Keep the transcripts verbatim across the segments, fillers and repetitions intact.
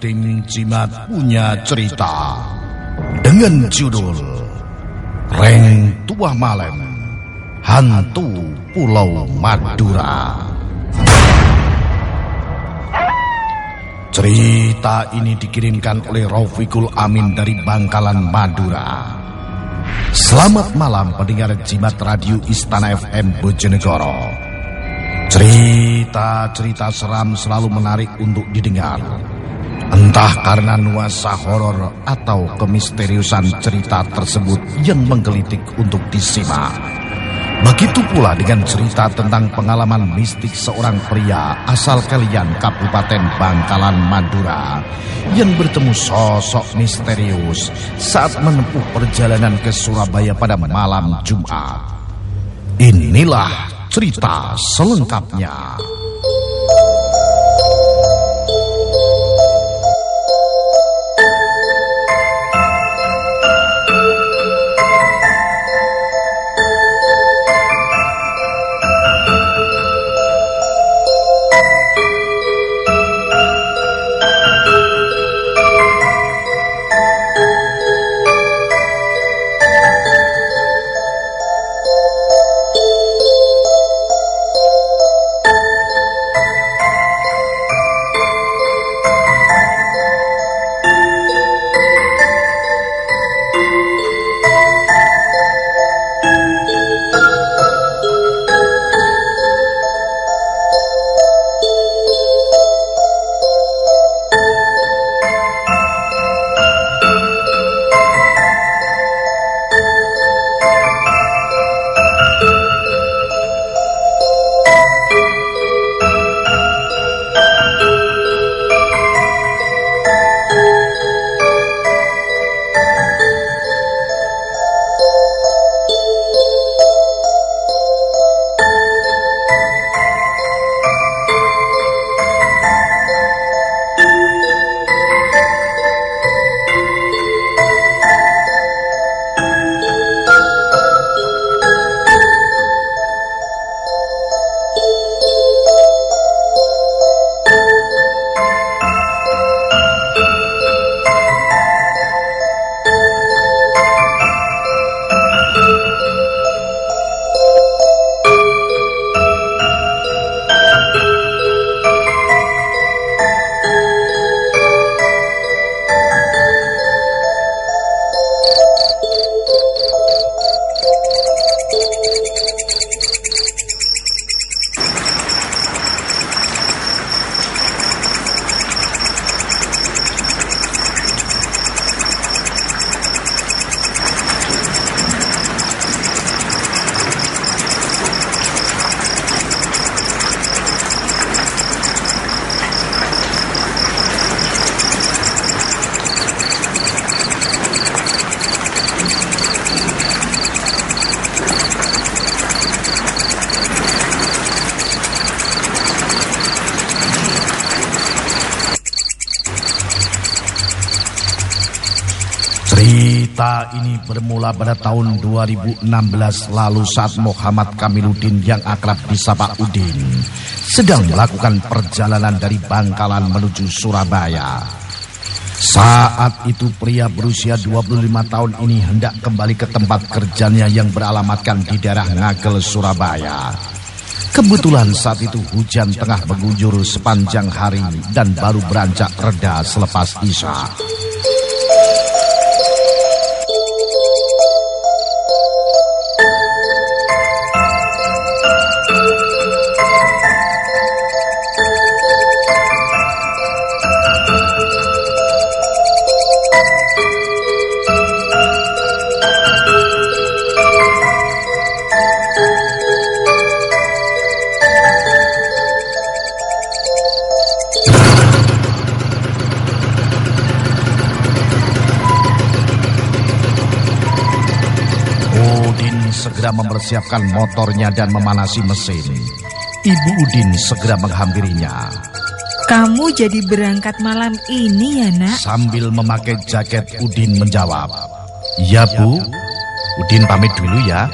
Tim Jimat punya cerita dengan judul Reng Tua Malem, Hantu Pulau Madura. Cerita ini dikirimkan oleh Raufikul Amin dari Bangkalan, Madura. Selamat malam pendengar Jimat Radio Istana F M Bojonegoro. Cerita-cerita seram selalu menarik untuk didengar. Entah karena nuansa horor atau kemisteriusan cerita tersebut yang menggelitik untuk disimak. Begitu pula dengan cerita tentang pengalaman mistik seorang pria asal Kalian, Kabupaten Bangkalan, Madura, yang bertemu sosok misterius saat menempuh perjalanan ke Surabaya pada malam Jumat. Inilah cerita selengkapnya. Cerita ini bermula pada tahun dua ribu enam belas lalu saat Muhammad Kamiluddin yang akrab disapa Udin sedang melakukan perjalanan dari Bangkalan menuju Surabaya. Saat itu pria berusia dua puluh lima tahun ini hendak kembali ke tempat kerjanya yang beralamatkan di daerah Ngagel, Surabaya. Kebetulan saat itu hujan tengah mengguyur sepanjang hari dan baru beranjak reda selepas Isya. Segera mempersiapkan motornya dan memanasi mesin. Ibu Udin segera menghampirinya. Kamu jadi berangkat malam ini ya, Nak? Sambil memakai jaket, Udin menjawab, "Ya, Bu. Udin pamit dulu ya."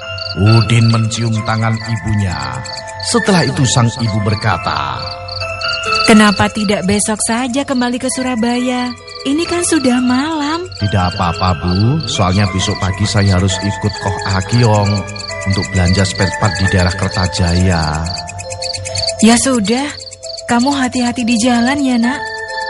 Udin mencium tangan ibunya. Setelah itu sang ibu berkata, Kenapa tidak besok saja kembali ke Surabaya? Ini kan sudah malam. Tidak apa-apa, Bu. Soalnya besok pagi saya harus ikut Koh Agiong untuk belanja spare part di daerah Kertajaya. Ya sudah, kamu hati-hati di jalan ya, Nak.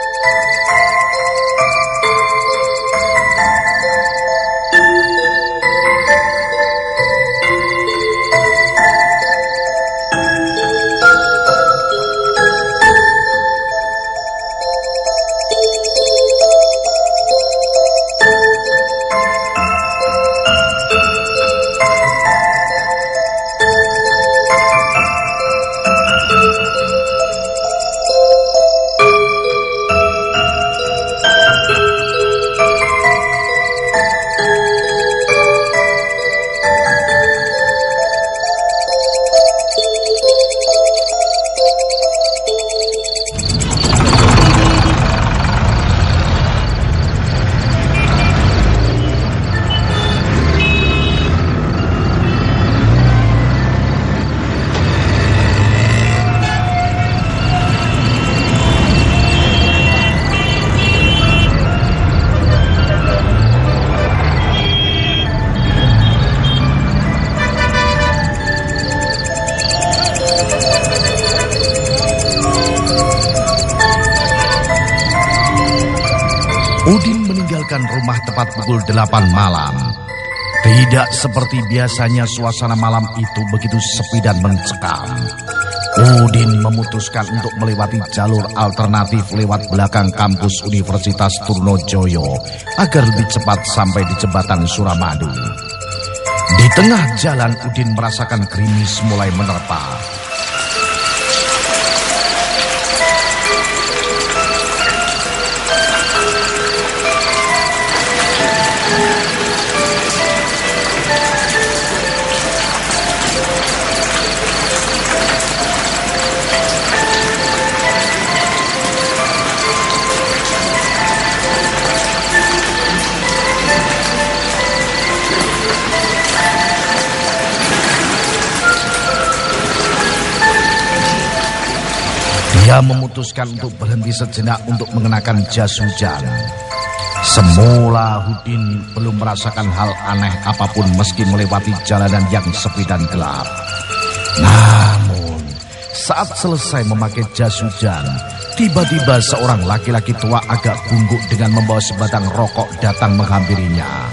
Udin meninggalkan rumah tepat pukul delapan malam. Tidak seperti biasanya suasana malam itu begitu sepi dan mencekam. Udin memutuskan untuk melewati jalur alternatif lewat belakang kampus Universitas Trunojoyo agar lebih cepat sampai di jembatan Suramadu. Di tengah jalan Udin merasakan gerimis mulai menerpa. Dia memutuskan untuk berhenti sejenak untuk mengenakan jas hujan. Semula Udin belum merasakan hal aneh apapun meski melewati jalanan yang sepi dan gelap. Namun, saat selesai memakai jas hujan, tiba-tiba seorang laki-laki tua agak bungkuk dengan membawa sebatang rokok datang menghampirinya.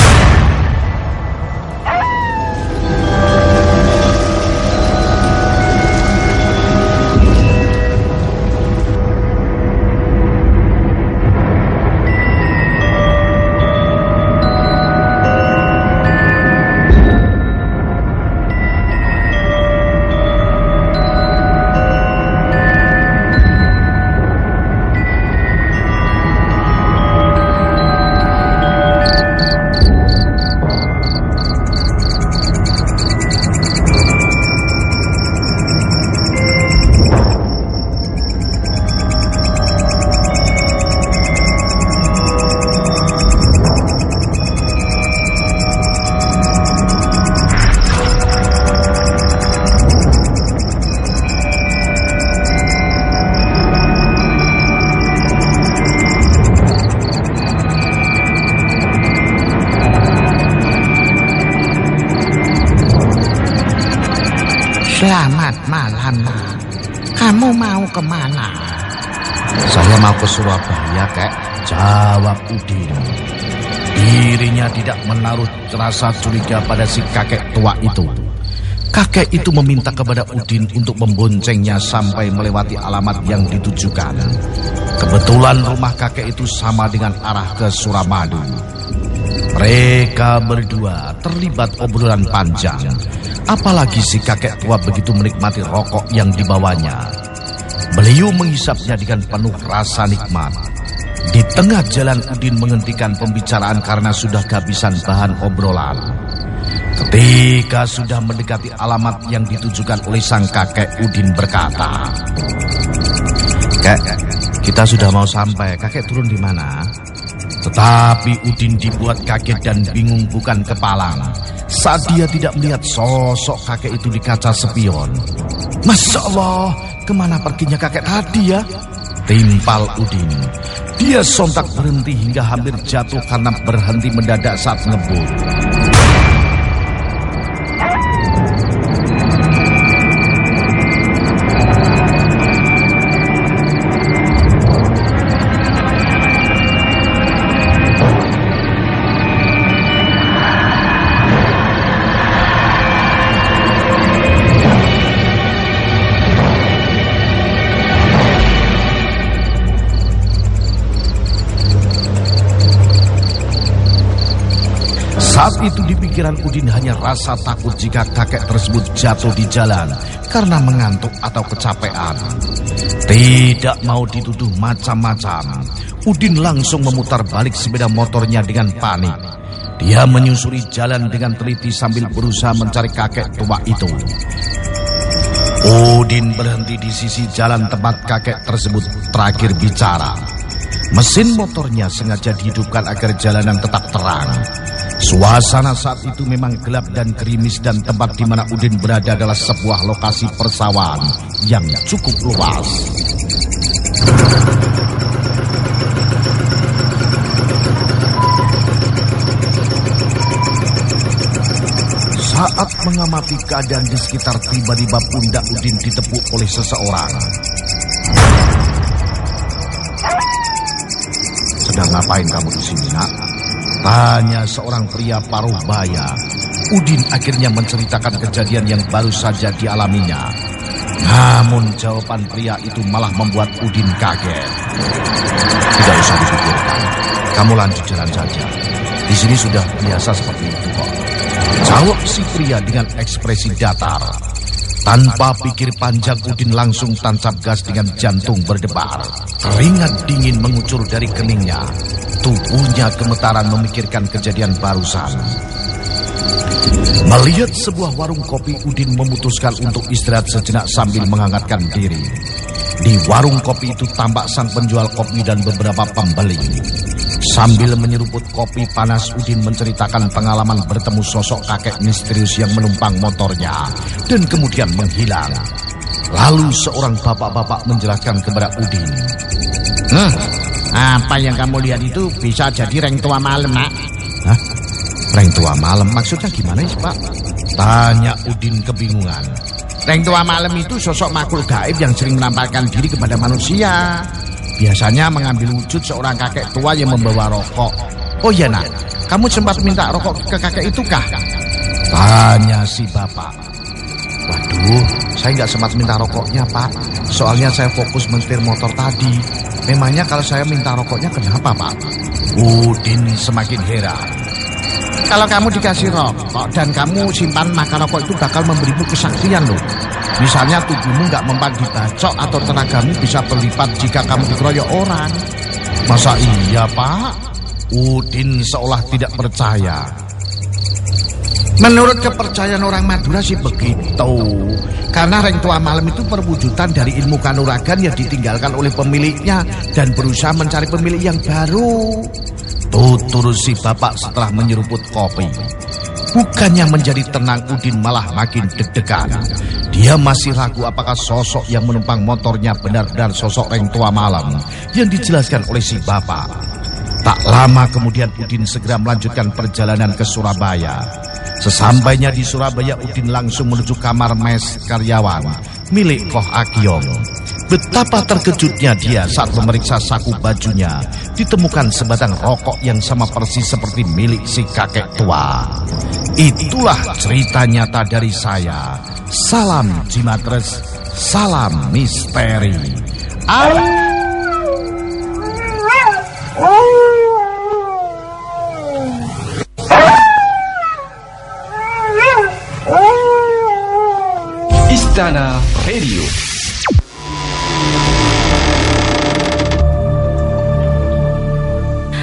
Selamat malam, Nak. Kamu mau kemana? Saya mau ke Surabaya, Kek, jawab Udin. Dirinya tidak menaruh rasa curiga pada si kakek tua itu. Kakek itu meminta kepada Udin untuk memboncengnya sampai melewati alamat yang ditujukan. Kebetulan rumah kakek itu sama dengan arah ke Suramadu. Mereka berdua terlibat obrolan panjang. Apalagi si kakek tua begitu menikmati rokok yang dibawanya. Beliau menghisapnya dengan penuh rasa nikmat. Di tengah jalan Udin menghentikan pembicaraan karena sudah kehabisan bahan obrolan. Ketika sudah mendekati alamat yang ditujukan oleh sang kakek, Udin berkata, "Kek, kita sudah mau sampai. Kakek turun di mana?" Tetapi Udin dibuat kaget dan bingung bukan kepalang saat dia tidak melihat sosok kakek itu di kaca spion. Masya Allah, kemana perginya kakek tadi ya? Timpal Udin. Dia sontak berhenti hingga hampir jatuh karena berhenti mendadak saat ngebut. Saat itu di pikiran Udin hanya rasa takut jika kakek tersebut jatuh di jalan karena mengantuk atau kecapean. Tidak mau dituduh macam-macam, Udin langsung memutar balik sepeda motornya dengan panik. Dia menyusuri jalan dengan teliti sambil berusaha mencari kakek tua itu. Udin berhenti di sisi jalan tempat kakek tersebut terakhir bicara. Mesin motornya sengaja dihidupkan agar jalanan tetap terang. Suasana saat itu memang gelap dan gerimis dan tempat di mana Udin berada adalah sebuah lokasi persawahan yang cukup luas. Saat mengamati keadaan di sekitar, tiba-tiba pundak Udin ditepuk oleh seseorang. Sedang ngapain kamu di sini, nak? Tanya seorang pria paruh baya. Udin akhirnya menceritakan kejadian yang baru saja dialaminya. Namun jawaban pria itu malah membuat Udin kaget. Tidak usah dipikirkan, kamu lanjut jalan saja. Di sini sudah biasa seperti itu kok, jawab si pria dengan ekspresi datar. Tanpa pikir panjang, Udin langsung tancap gas dengan jantung berdebar. Keringat dingin mengucur dari keningnya. Tubuhnya gemetaran memikirkan kejadian barusan. Melihat sebuah warung kopi, Udin memutuskan untuk istirahat sejenak sambil menghangatkan diri. Di warung kopi itu tampak sang penjual kopi dan beberapa pembeli. Sambil menyeruput kopi panas, Udin menceritakan pengalaman bertemu sosok kakek misterius yang menumpang motornya dan kemudian menghilang. Lalu seorang bapak-bapak menjelaskan kepada Udin. Hmm, apa yang kamu lihat itu bisa jadi reng tua malam, nak. Hah? Reng tua malam maksudnya gimana sih, Pak? Tanya Udin kebingungan. Reng tua malam itu sosok makhluk gaib yang sering menampakkan diri kepada manusia. Biasanya mengambil wujud seorang kakek tua yang membawa rokok. Oh iya, nak, kamu sempat minta rokok ke kakek itu kah? Tanya si bapak. Waduh, saya nggak sempat minta rokoknya, Pak. Soalnya saya fokus menyetir motor tadi. Memangnya kalau saya minta rokoknya kenapa, Pak? Udin semakin heran. Kalau kamu dikasih rokok dan kamu simpan, maka rokok itu bakal memberimu kesaksian loh. Misalnya tubuhmu nggak mempan dibacok atau tenagamu bisa berlipat jika kamu dikeroyok orang. Masa iya, Pak? Udin seolah tidak percaya. Menurut kepercayaan orang Madura sih begitu. Karena reng tua malam itu perwujudan dari ilmu kanuragan yang ditinggalkan oleh pemiliknya dan berusaha mencari pemilik yang baru. Tutur si bapak setelah menyeruput kopi. Bukannya menjadi tenang, Udin malah makin deg-degan. Dia masih ragu apakah sosok yang menumpang motornya benar-benar sosok reng tua malam yang dijelaskan oleh si bapak. Tak lama kemudian Udin segera melanjutkan perjalanan ke Surabaya. Sesampainya di Surabaya, Udin langsung menuju kamar mes karyawan milik Koh Akyong. Betapa terkejutnya dia saat memeriksa saku bajunya, ditemukan sebatang rokok yang sama persis seperti milik si kakek tua. Itulah cerita nyata dari saya. Salam Jimatres, salam misteri. Au! Istana Radio.